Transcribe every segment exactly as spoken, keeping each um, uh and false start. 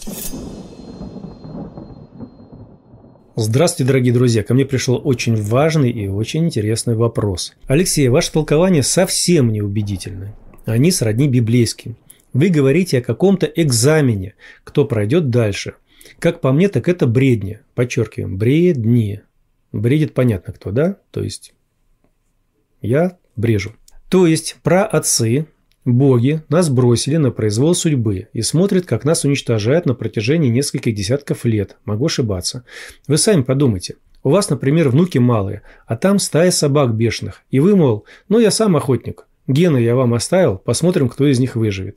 Здравствуйте, дорогие друзья! Ко мне пришел очень важный и очень интересный вопрос. Алексей, ваше толкование совсем неубедительны. Они сродни библейским. Вы говорите о каком-то экзамене, кто пройдет дальше. Как по мне, так это бредни. Подчеркиваем, бредни. Бредит понятно кто, да? То есть я брежу. То есть праотцы, боги нас бросили на произвол судьбы и смотрят, как нас уничтожают на протяжении нескольких десятков лет. Могу ошибаться. Вы сами подумайте. У вас, например, внуки малые, а там стая собак бешеных. И вы, мол, ну я сам охотник. Гены я вам оставил, посмотрим, кто из них выживет.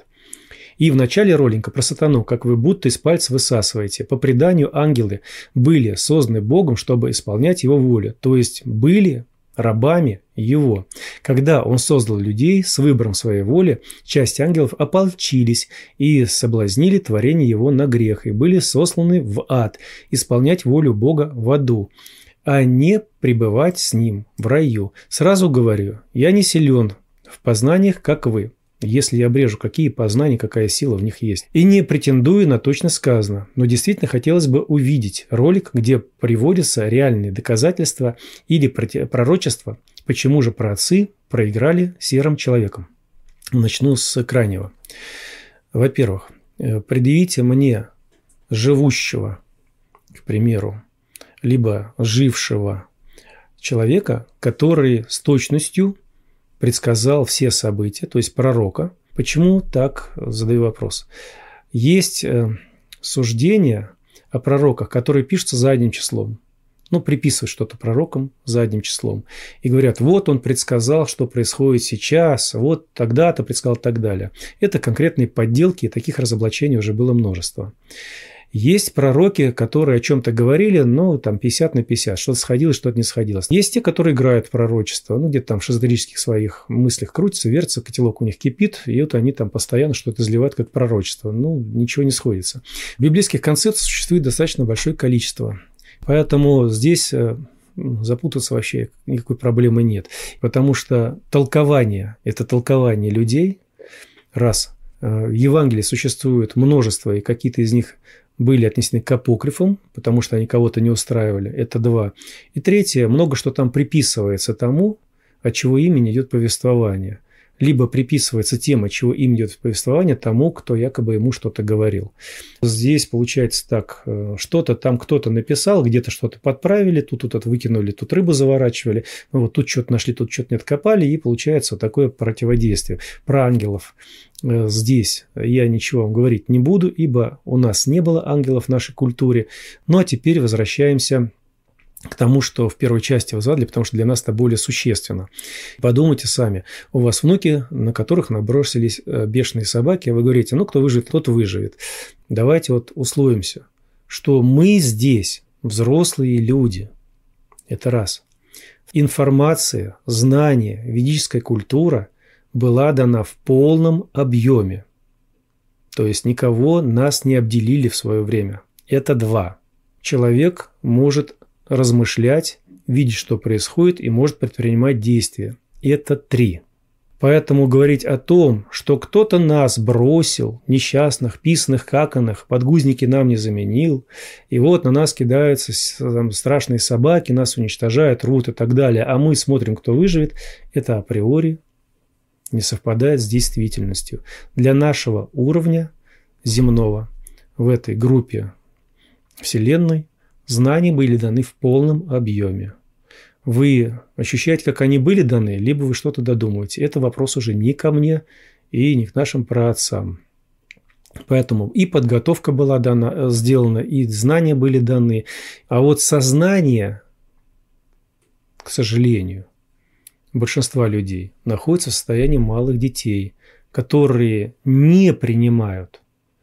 И в начале ролика про сатану, как вы будто из пальца высасываете. По преданию, ангелы были созданы Богом, чтобы исполнять его волю. То есть были рабами его. Когда он создал людей с выбором своей воли, часть ангелов ополчились и соблазнили творение его на грех и были сосланы в ад исполнять волю Бога в аду, а не пребывать с ним в раю. Сразу говорю, я не силен в познаниях, как вы. Если я брежу, какие познания, какая сила в них есть. И не претендую на точно сказано, но действительно хотелось бы увидеть ролик, где приводятся реальные доказательства или пророчества, почему же праотцы проиграли серым человеком. Начну с крайнего. Во-первых, предъявите мне живущего, к примеру, либо жившего человека, который с точностью предсказал все события, то есть пророка. Почему так, задаю вопрос. Есть э, суждения о пророках, которые пишутся задним числом. Ну, приписывают что-то пророкам задним числом. И говорят, вот он предсказал, что происходит сейчас, вот тогда-то предсказал и так далее. Это конкретные подделки, и таких разоблачений уже было множество. Есть пророки, которые о чем-то говорили, но там пятьдесят на пятьдесят, что-то сходилось, что-то не сходилось. Есть те, которые играют в пророчество, ну, где-то там в шизотерических своих мыслях крутятся, вертятся, котелок у них кипит, и вот они там постоянно что-то изливают как пророчество. Ну, ничего не сходится. Библейских концепций существует достаточно большое количество. Поэтому здесь запутаться вообще никакой проблемы нет. Потому что толкование – это толкование людей. Раз. В Евангелии существует множество, и какие-то из них были отнесены к апокрифам, потому что они кого-то не устраивали. Это два. И третье, много что там приписывается тому, от чего имени идет повествование. Либо приписывается тем, от чего имени идет повествование, тому, кто якобы ему что-то говорил. Здесь получается так, что-то там кто-то написал, где-то что-то подправили, тут тут выкинули, тут рыбу заворачивали, ну, вот тут что-то нашли, тут что-то не откопали, и получается вот такое противодействие. Про ангелов здесь я ничего вам говорить не буду, ибо у нас не было ангелов в нашей культуре. Ну а теперь возвращаемся к тому, что в первой части вы задали, потому что для нас это более существенно. Подумайте сами. У вас внуки, на которых набросились бешеные собаки, а вы говорите, ну, кто выживет, тот выживет. Давайте вот условимся, что мы здесь взрослые люди. Это раз. Информация, знание, ведическая культура была дана в полном объеме. То есть никого нас не обделили в свое время. Это два. Человек может размышлять, видеть, что происходит, и может предпринимать действия. Это три. Поэтому говорить о том, что кто-то нас бросил, несчастных, писаных, каканых, подгузники нам не заменил, и вот на нас кидаются там, страшные собаки, нас уничтожают, рвут и так далее, а мы смотрим, кто выживет, это априори не совпадает с действительностью. Для нашего уровня земного в этой группе Вселенной знания были даны в полном объеме. Вы ощущаете, как они были даны, либо вы что-то додумываете. Это вопрос уже не ко мне и не к нашим праотцам. Поэтому и подготовка была дана, сделана, и знания были даны. А вот сознание, к сожалению, большинства людей находится в состоянии малых детей, которые не принимают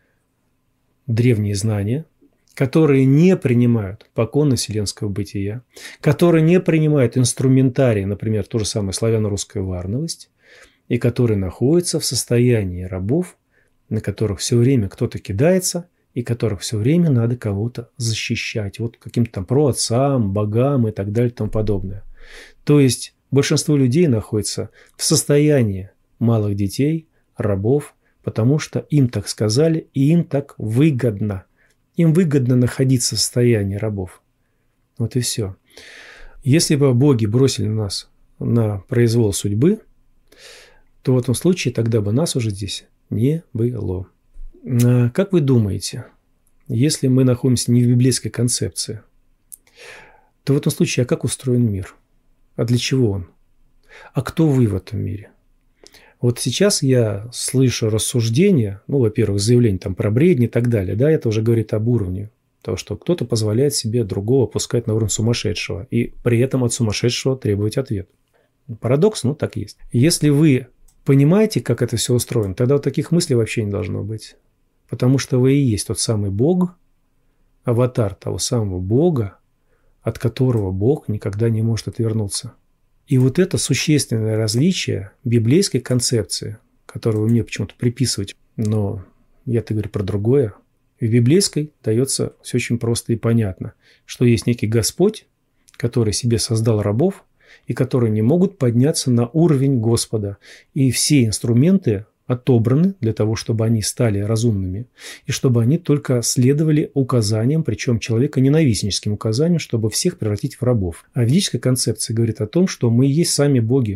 древние знания, которые не принимают поконы вселенского бытия, которые не принимают инструментарий, например, то же самое славяно-русская варновость, и которые находятся в состоянии рабов, на которых все время кто-то кидается, и которых все время надо кого-то защищать, вот каким-то там праотцам, богам и так далее и тому подобное. То есть большинство людей находится в состоянии малых детей, рабов, потому что им так сказали и им так выгодно. Им выгодно находиться в состоянии рабов. Вот и все. Если бы боги бросили нас на произвол судьбы, то в этом случае тогда бы нас уже здесь не было. А как вы думаете, если мы находимся не в библейской концепции, то в этом случае, а как устроен мир? А для чего он? А кто вы в этом мире? Вот сейчас я слышу рассуждения, ну, во-первых, заявления там про бредни и так далее, да, это уже говорит об уровне того, что кто-то позволяет себе другого пускать на уровень сумасшедшего и при этом от сумасшедшего требовать ответ. Парадокс, ну, так есть. Если вы понимаете, как это все устроено, тогда вот таких мыслей вообще не должно быть. Потому что вы и есть тот самый Бог, аватар того самого Бога, от которого Бог никогда не может отвернуться. И вот это существенное различие библейской концепции, которую вы мне почему-то приписываете, но я-то говорю про другое. В библейской дается все очень просто и понятно, что есть некий Господь, который себе создал рабов, и которые не могут подняться на уровень Господа. И все инструменты отобраны для того, чтобы они стали разумными, и чтобы они только следовали указаниям, причем человеконенавистническим указаниям, чтобы всех превратить в рабов. А ведическая концепция говорит о том, что мы есть сами боги.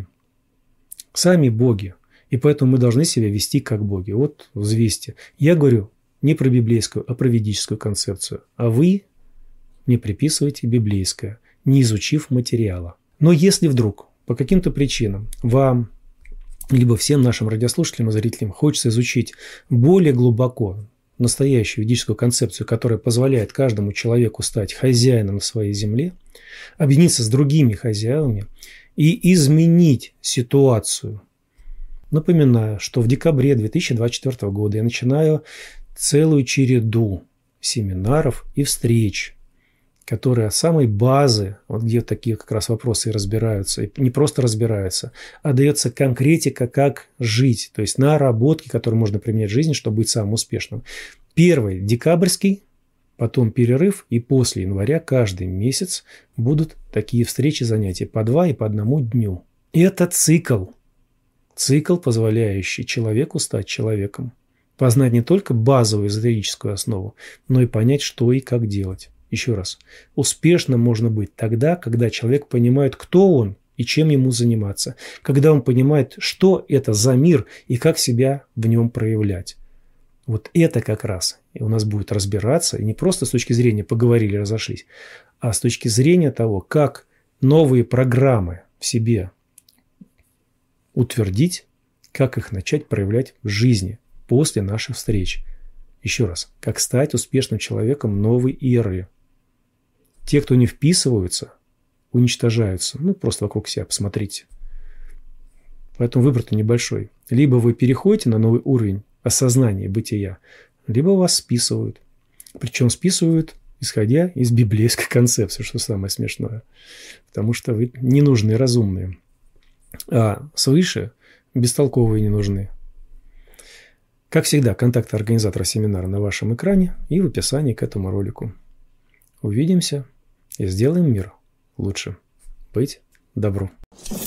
Сами боги. И поэтому мы должны себя вести как боги. Вот взвесьте. Я говорю не про библейскую, а про ведическую концепцию. А вы не приписываете библейское, не изучив материала. Но если вдруг по каким-то причинам вам либо всем нашим радиослушателям и зрителям хочется изучить более глубоко настоящую ведическую концепцию, которая позволяет каждому человеку стать хозяином на своей земле, объединиться с другими хозяевами и изменить ситуацию. Напоминаю, что в декабре две тысячи двадцать четвёртого года я начинаю целую череду семинаров и встреч, которые от самой базы, вот где такие как раз вопросы и разбираются, и не просто разбираются, а дается конкретика, как жить, то есть наработки, которые можно применять в жизни, чтобы быть самым успешным. Первый декабрьский, потом перерыв, и после января каждый месяц будут такие встречи, занятия по два и по одному дню. Это цикл, цикл, позволяющий человеку стать человеком, познать не только базовую эзотерическую основу, но и понять, что и как делать. Еще раз, успешным можно быть тогда, когда человек понимает, кто он и чем ему заниматься, когда он понимает, что это за мир и как себя в нем проявлять. Вот это как раз и у нас будет разбираться, и не просто с точки зрения поговорили, разошлись, а с точки зрения того, как новые программы в себе утвердить, как их начать проявлять в жизни после наших встреч. Еще раз, как стать успешным человеком новой эры. Те, кто не вписываются, уничтожаются. Ну, просто вокруг себя посмотрите. Поэтому выбор-то небольшой. Либо вы переходите на новый уровень осознания бытия, либо вас списывают. Причем списывают, исходя из библейской концепции, что самое смешное. Потому что вы не нужны, разумные. А свыше бестолковые не нужны. Как всегда, контакты организатора семинара на вашем экране и в описании к этому ролику. Увидимся и сделаем мир лучше. Быть добру.